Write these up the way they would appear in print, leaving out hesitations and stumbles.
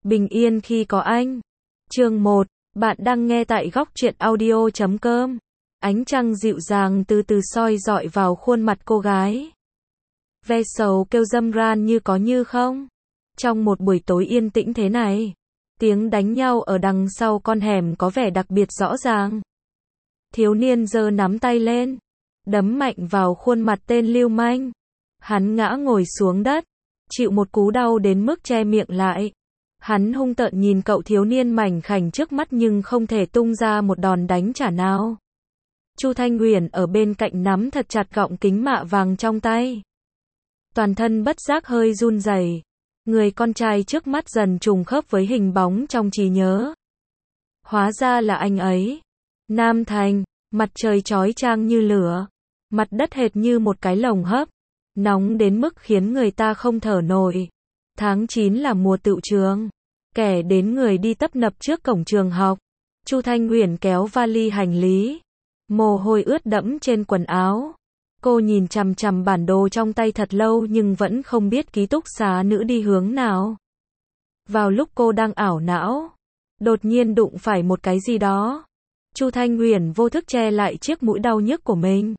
Bình yên khi có anh. Chương 1, bạn đang nghe tại góc truyện audio.com. Ánh trăng dịu dàng từ từ soi rọi vào khuôn mặt cô gái. Ve sầu kêu râm ran như có như không. Trong một buổi tối yên tĩnh thế này, tiếng đánh nhau ở đằng sau con hẻm có vẻ đặc biệt rõ ràng. Thiếu niên giơ nắm tay lên, đấm mạnh vào khuôn mặt tên lưu manh. Hắn ngã ngồi xuống đất, chịu một cú đau đến mức che miệng lại. Hắn hung tợn nhìn cậu thiếu niên mảnh khảnh trước mắt nhưng không thể tung ra một đòn đánh trả nào. Chu Thanh Huyền ở bên cạnh nắm thật chặt gọng kính mạ vàng trong tay. Toàn thân bất giác hơi run rẩy. Người con trai trước mắt dần trùng khớp với hình bóng trong trí nhớ. Hóa ra là anh ấy. Nam Thành, mặt trời chói chang như lửa, mặt đất hệt như một cái lồng hấp, nóng đến mức khiến người ta không thở nổi. Tháng 9 là mùa tựu trường, kẻ đến người đi tấp nập trước cổng trường học. Chu Thanh Huyền kéo vali hành lý, mồ hôi ướt đẫm trên quần áo. Cô nhìn chằm chằm bản đồ trong tay thật lâu nhưng vẫn không biết ký túc xá nữ đi hướng nào. Vào lúc cô đang ảo não, đột nhiên đụng phải một cái gì đó. Chu Thanh Huyền vô thức che lại chiếc mũi đau nhức của mình.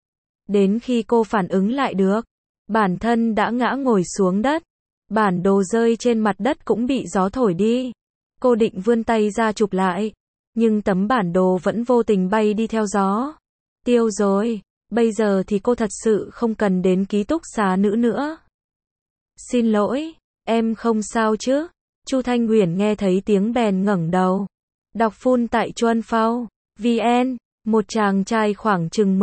Đến khi cô phản ứng lại được, bản thân đã ngã ngồi xuống đất. Bản đồ rơi trên mặt đất cũng bị gió thổi đi. Cô định vươn tay ra chụp lại, nhưng tấm bản đồ vẫn vô tình bay đi theo gió. Tiêu rồi, bây giờ thì cô thật sự không cần đến ký túc xá nữ nữa. Xin lỗi, em không sao chứ? Chu Thanh Huyền nghe thấy tiếng bèn ngẩng đầu. Đọc phun tại Chuan Phao VN, một chàng trai khoảng chừng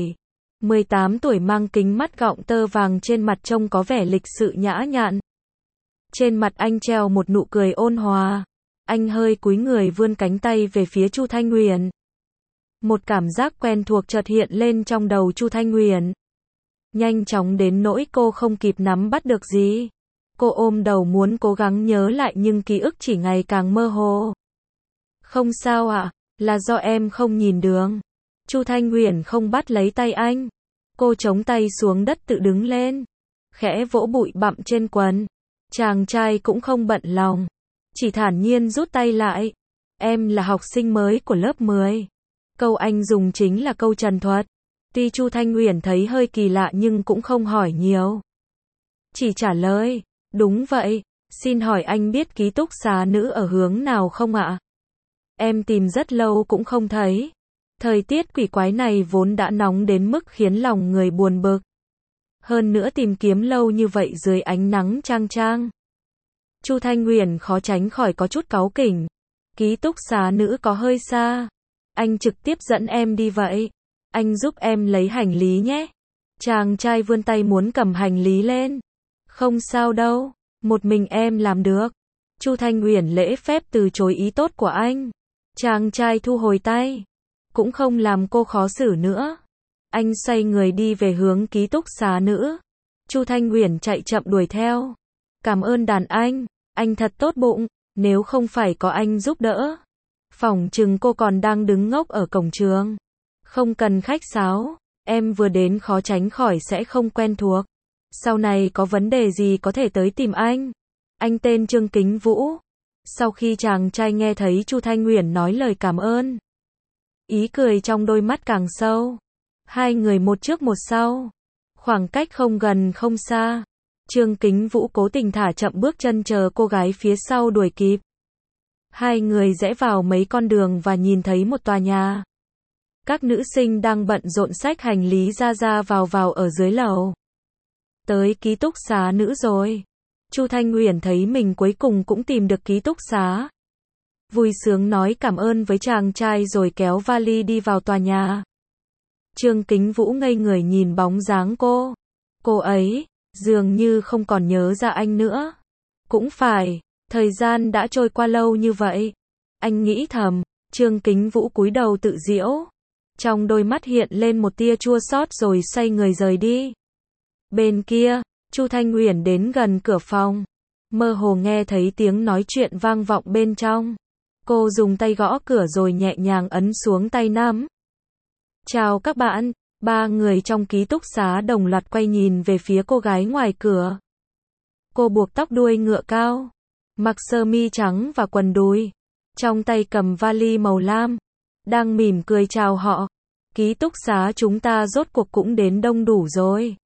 17-18 tuổi mang kính mắt gọng tơ vàng trên mặt trông có vẻ lịch sự nhã nhặn. Trên mặt anh treo một nụ cười ôn hòa. Anh hơi cúi người vươn cánh tay về phía Chu Thanh Huyền. Một cảm giác quen thuộc chợt hiện lên trong đầu Chu Thanh Huyền. Nhanh chóng đến nỗi cô không kịp nắm bắt được gì. Cô ôm đầu muốn cố gắng nhớ lại nhưng ký ức chỉ ngày càng mơ hồ. Không sao ạ, là do em không nhìn đường. Chu Thanh Huyền không bắt lấy tay anh. Cô chống tay xuống đất tự đứng lên, khẽ vỗ bụi bặm trên quần. Chàng trai cũng không bận lòng, chỉ thản nhiên rút tay lại. Em là học sinh mới của lớp 10. Câu anh dùng chính là câu trần thuật. Tuy Chu Thanh Huyền thấy hơi kỳ lạ nhưng cũng không hỏi nhiều. Chỉ trả lời, đúng vậy, xin hỏi anh biết ký túc xá nữ ở hướng nào không ạ? Em tìm rất lâu cũng không thấy. Thời tiết quỷ quái này vốn đã nóng đến mức khiến lòng người buồn bực. Hơn nữa tìm kiếm lâu như vậy dưới ánh nắng chang chang. Chu Thanh Huyền khó tránh khỏi có chút cáu kỉnh. Ký túc xá nữ có hơi xa. Anh trực tiếp dẫn em đi vậy. Anh giúp em lấy hành lý nhé. Chàng trai vươn tay muốn cầm hành lý lên. Không sao đâu, một mình em làm được. Chu Thanh Huyền lễ phép từ chối ý tốt của anh. Chàng trai thu hồi tay, cũng không làm cô khó xử nữa. Anh xoay người đi về hướng ký túc xá nữ. Chu Thanh Huyền chạy chậm đuổi theo. Cảm ơn đàn anh thật tốt bụng, nếu không phải có anh giúp đỡ, phỏng chừng cô còn đang đứng ngốc ở cổng trường. Không cần khách sáo, em vừa đến khó tránh khỏi sẽ không quen thuộc. Sau này có vấn đề gì có thể tới tìm anh. Anh tên Trương Kính Vũ. Sau khi chàng trai nghe thấy Chu Thanh Huyền nói lời cảm ơn, ý cười trong đôi mắt càng sâu. Hai người một trước một sau, khoảng cách không gần không xa. Trương Kính Vũ cố tình thả chậm bước chân chờ cô gái phía sau đuổi kịp. Hai người rẽ vào mấy con đường và nhìn thấy một tòa nhà. Các nữ sinh đang bận rộn xách hành lý ra ra vào ở dưới lầu. Tới ký túc xá nữ rồi. Chu Thanh Huyền thấy mình cuối cùng cũng tìm được ký túc xá. Vui sướng nói cảm ơn với chàng trai rồi kéo vali đi vào tòa nhà. Trương Kính Vũ ngây người nhìn bóng dáng cô. Cô ấy dường như không còn nhớ ra anh nữa. Cũng phải, thời gian đã trôi qua lâu như vậy. Anh nghĩ thầm. Trương Kính Vũ cúi đầu tự giễu. Trong đôi mắt hiện lên một tia chua xót rồi xoay người rời đi. Bên kia, Chu Thanh Huyền đến gần cửa phòng. Mơ hồ nghe thấy tiếng nói chuyện vang vọng bên trong. Cô dùng tay gõ cửa rồi nhẹ nhàng ấn xuống tay nắm. Chào các bạn. Ba người trong ký túc xá đồng loạt quay nhìn về phía cô gái ngoài cửa. Cô buộc tóc đuôi ngựa cao, mặc sơ mi trắng và quần đùi, trong tay cầm vali màu lam, đang mỉm cười chào họ. Ký túc xá chúng ta rốt cuộc cũng đến đông đủ rồi.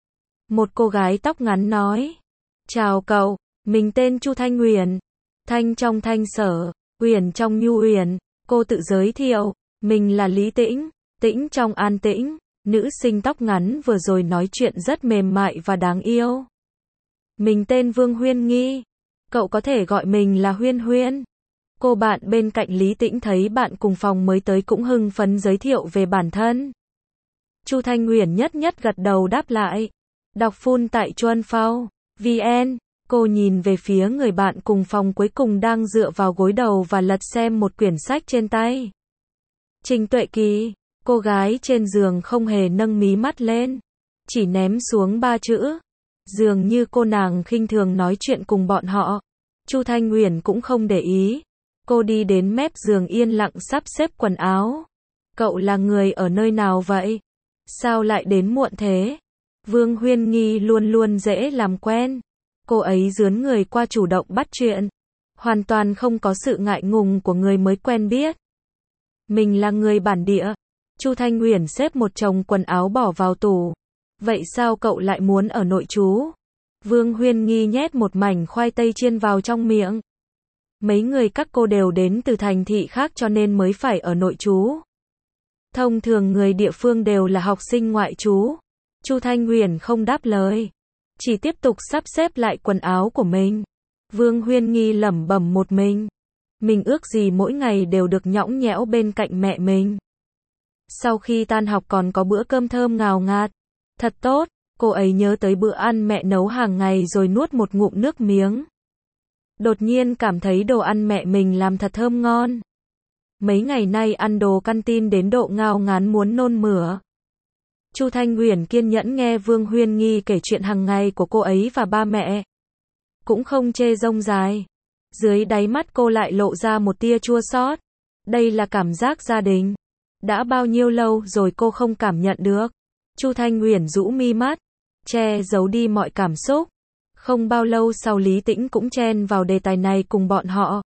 Một cô gái tóc ngắn nói. Chào cậu, mình tên Chu Thanh Uyển. Thanh trong Thanh Sở, Uyển trong Nhu Uyển. Cô tự giới thiệu, mình là Lý Tĩnh, Tĩnh trong An Tĩnh. Nữ sinh tóc ngắn vừa rồi nói chuyện rất mềm mại và đáng yêu. Mình tên Vương Huyên Nghi. Cậu có thể gọi mình là Huyên Huyên. Cô bạn bên cạnh Lý Tĩnh thấy bạn cùng phòng mới tới cũng hưng phấn giới thiệu về bản thân. Chu Thanh Uyển nhất nhất gật đầu đáp lại. Đọc full tại chuanphao.vn. Cô nhìn về phía người bạn cùng phòng cuối cùng đang dựa vào gối đầu và lật xem một quyển sách trên tay. Trình Tuệ Kỳ, cô gái trên giường không hề nâng mí mắt lên, chỉ ném xuống 3 chữ. Dường như cô nàng khinh thường nói chuyện cùng bọn họ. Chu Thanh Uyển cũng không để ý. Cô đi đến mép giường yên lặng sắp xếp quần áo. Cậu là người ở nơi nào vậy? Sao lại đến muộn thế? Vương Huyên Nghi luôn luôn dễ làm quen. Cô ấy dướn người qua chủ động bắt chuyện. Hoàn toàn không có sự ngại ngùng của người mới quen biết. Mình là người bản địa. Chu Thanh Uyển xếp một chồng quần áo bỏ vào tủ. Vậy sao cậu lại muốn ở nội trú? Vương Huyên Nghi nhét một mảnh khoai tây chiên vào trong miệng. Mấy người các cô đều đến từ thành thị khác cho nên mới phải ở nội trú. Thông thường người địa phương đều là học sinh ngoại trú. Chu Thanh Uyển không đáp lời, chỉ tiếp tục sắp xếp lại quần áo của mình. Vương Huyên Nghi lẩm bẩm một mình. Mình ước gì mỗi ngày đều được nhõng nhẽo bên cạnh mẹ mình. Sau khi tan học còn có bữa cơm thơm ngào ngạt. Thật tốt, cô ấy nhớ tới bữa ăn mẹ nấu hàng ngày rồi nuốt một ngụm nước miếng. Đột nhiên cảm thấy đồ ăn mẹ mình làm thật thơm ngon. Mấy ngày nay ăn đồ canteen đến độ ngao ngán muốn nôn mửa. Chu Thanh Uyển kiên nhẫn nghe Vương Huyên Nghi kể chuyện hàng ngày của cô ấy và ba mẹ. Cũng không chê rông dài. Dưới đáy mắt cô lại lộ ra một tia chua xót. Đây là cảm giác gia đình. Đã bao nhiêu lâu rồi cô không cảm nhận được. Chu Thanh Uyển rũ mi mắt, che giấu đi mọi cảm xúc. Không bao lâu sau Lý Tĩnh cũng chen vào đề tài này cùng bọn họ.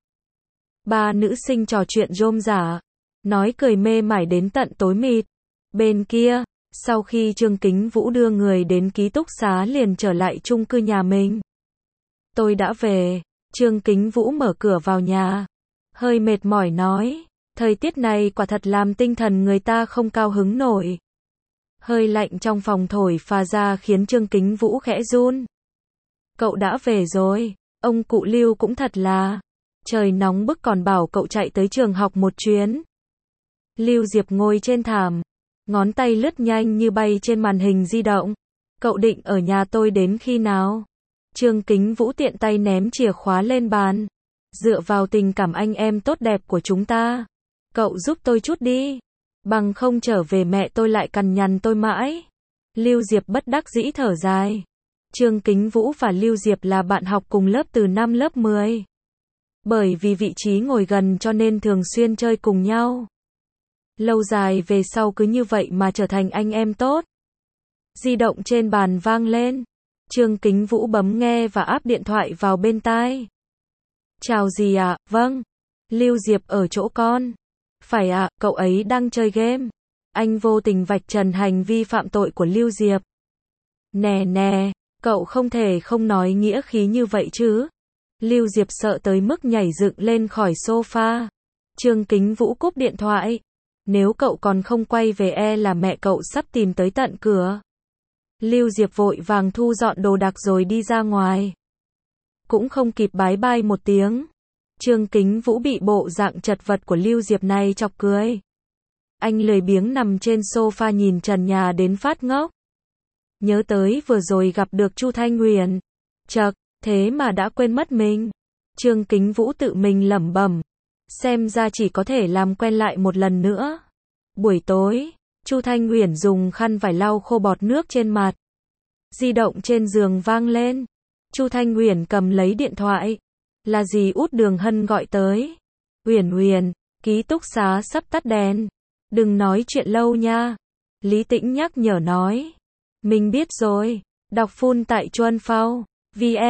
Ba nữ sinh trò chuyện rôm rả, nói cười mê mải đến tận tối mịt. Bên kia, sau khi Trương Kính Vũ đưa người đến ký túc xá liền trở lại chung cư nhà mình. Tôi đã về. Trương Kính Vũ mở cửa vào nhà, hơi mệt mỏi nói, thời tiết này quả thật làm tinh thần người ta không cao hứng nổi. Hơi lạnh trong phòng thổi phà ra khiến Trương Kính Vũ khẽ run. Cậu đã về rồi, ông cụ Lưu cũng thật là, trời nóng bức còn bảo cậu chạy tới trường học một chuyến. Lưu Diệp ngồi trên thảm, ngón tay lướt nhanh như bay trên màn hình di động. Cậu định ở nhà tôi đến khi nào? Trương Kính Vũ tiện tay ném chìa khóa lên bàn. Dựa vào tình cảm anh em tốt đẹp của chúng ta, cậu giúp tôi chút đi. Bằng không trở về mẹ tôi lại cằn nhằn tôi mãi. Lưu Diệp bất đắc dĩ thở dài. Trương Kính Vũ và Lưu Diệp là bạn học cùng lớp từ năm lớp 10. Bởi vì vị trí ngồi gần cho nên thường xuyên chơi cùng nhau. Lâu dài về sau cứ như vậy mà trở thành anh em tốt. Di động trên bàn vang lên. Trương Kính Vũ bấm nghe và áp điện thoại vào bên tai. Chào dì ạ, vâng. Lưu Diệp ở chỗ con. Phải ạ, cậu ấy đang chơi game. Anh vô tình vạch trần hành vi phạm tội của Lưu Diệp. Nè nè, cậu không thể không nói nghĩa khí như vậy chứ. Lưu Diệp sợ tới mức nhảy dựng lên khỏi sofa. Trương Kính Vũ cúp điện thoại. Nếu cậu còn không quay về là mẹ cậu sắp tìm tới tận cửa. Lưu Diệp vội vàng thu dọn đồ đạc rồi đi ra ngoài. Cũng không kịp bái bai một tiếng. Trương Kính Vũ bị bộ dạng chật vật của Lưu Diệp này chọc cười. Anh lười biếng nằm trên sofa nhìn trần nhà đến phát ngốc. Nhớ tới vừa rồi gặp được Chu Thanh Uyển. Chậc, thế mà đã quên mất mình. Trương Kính Vũ tự mình lẩm bẩm. Xem ra chỉ có thể làm quen lại một lần nữa. Buổi tối, Chu Thanh Uyển dùng khăn vải lau khô bọt nước trên mặt. Di động trên giường vang lên. Chu Thanh Uyển cầm lấy điện thoại. Là dì Út Đường Hân gọi tới. Uyển Uyển, ký túc xá sắp tắt đèn. Đừng nói chuyện lâu nha. Lý Tĩnh nhắc nhở nói. Mình biết rồi. Đọc full tại chuanphao.vn.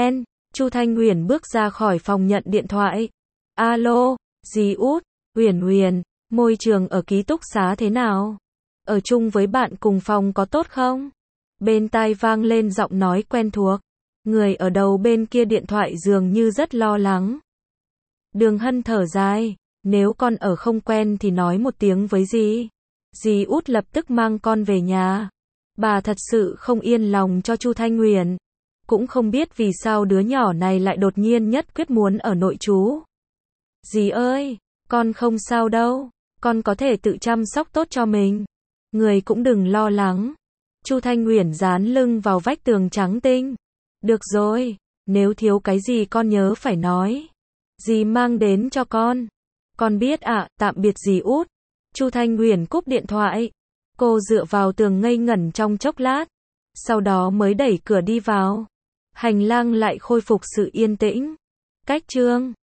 Chu Thanh Huyền bước ra khỏi phòng nhận điện thoại. Alo, dì Út, Huyền Huyền, môi trường ở ký túc xá thế nào? Ở chung với bạn cùng phòng có tốt không? Bên tai vang lên giọng nói quen thuộc. Người ở đầu bên kia điện thoại dường như rất lo lắng. Đường Hân thở dài, nếu con ở không quen thì nói một tiếng với dì. Dì Út lập tức mang con về nhà. Bà thật sự không yên lòng cho Chu Thanh Huyền. Cũng không biết vì sao đứa nhỏ này lại đột nhiên nhất quyết muốn ở nội trú. Dì ơi, con không sao đâu, con có thể tự chăm sóc tốt cho mình. Người cũng đừng lo lắng. Chu Thanh Huyền dán lưng vào vách tường trắng tinh. Được rồi, nếu thiếu cái gì con nhớ phải nói. Dì mang đến cho con. Con biết ạ, tạm biệt dì Út. Chu Thanh Huyền cúp điện thoại. Cô dựa vào tường ngây ngẩn trong chốc lát. Sau đó mới đẩy cửa đi vào. Hành lang lại khôi phục sự yên tĩnh. Cách chương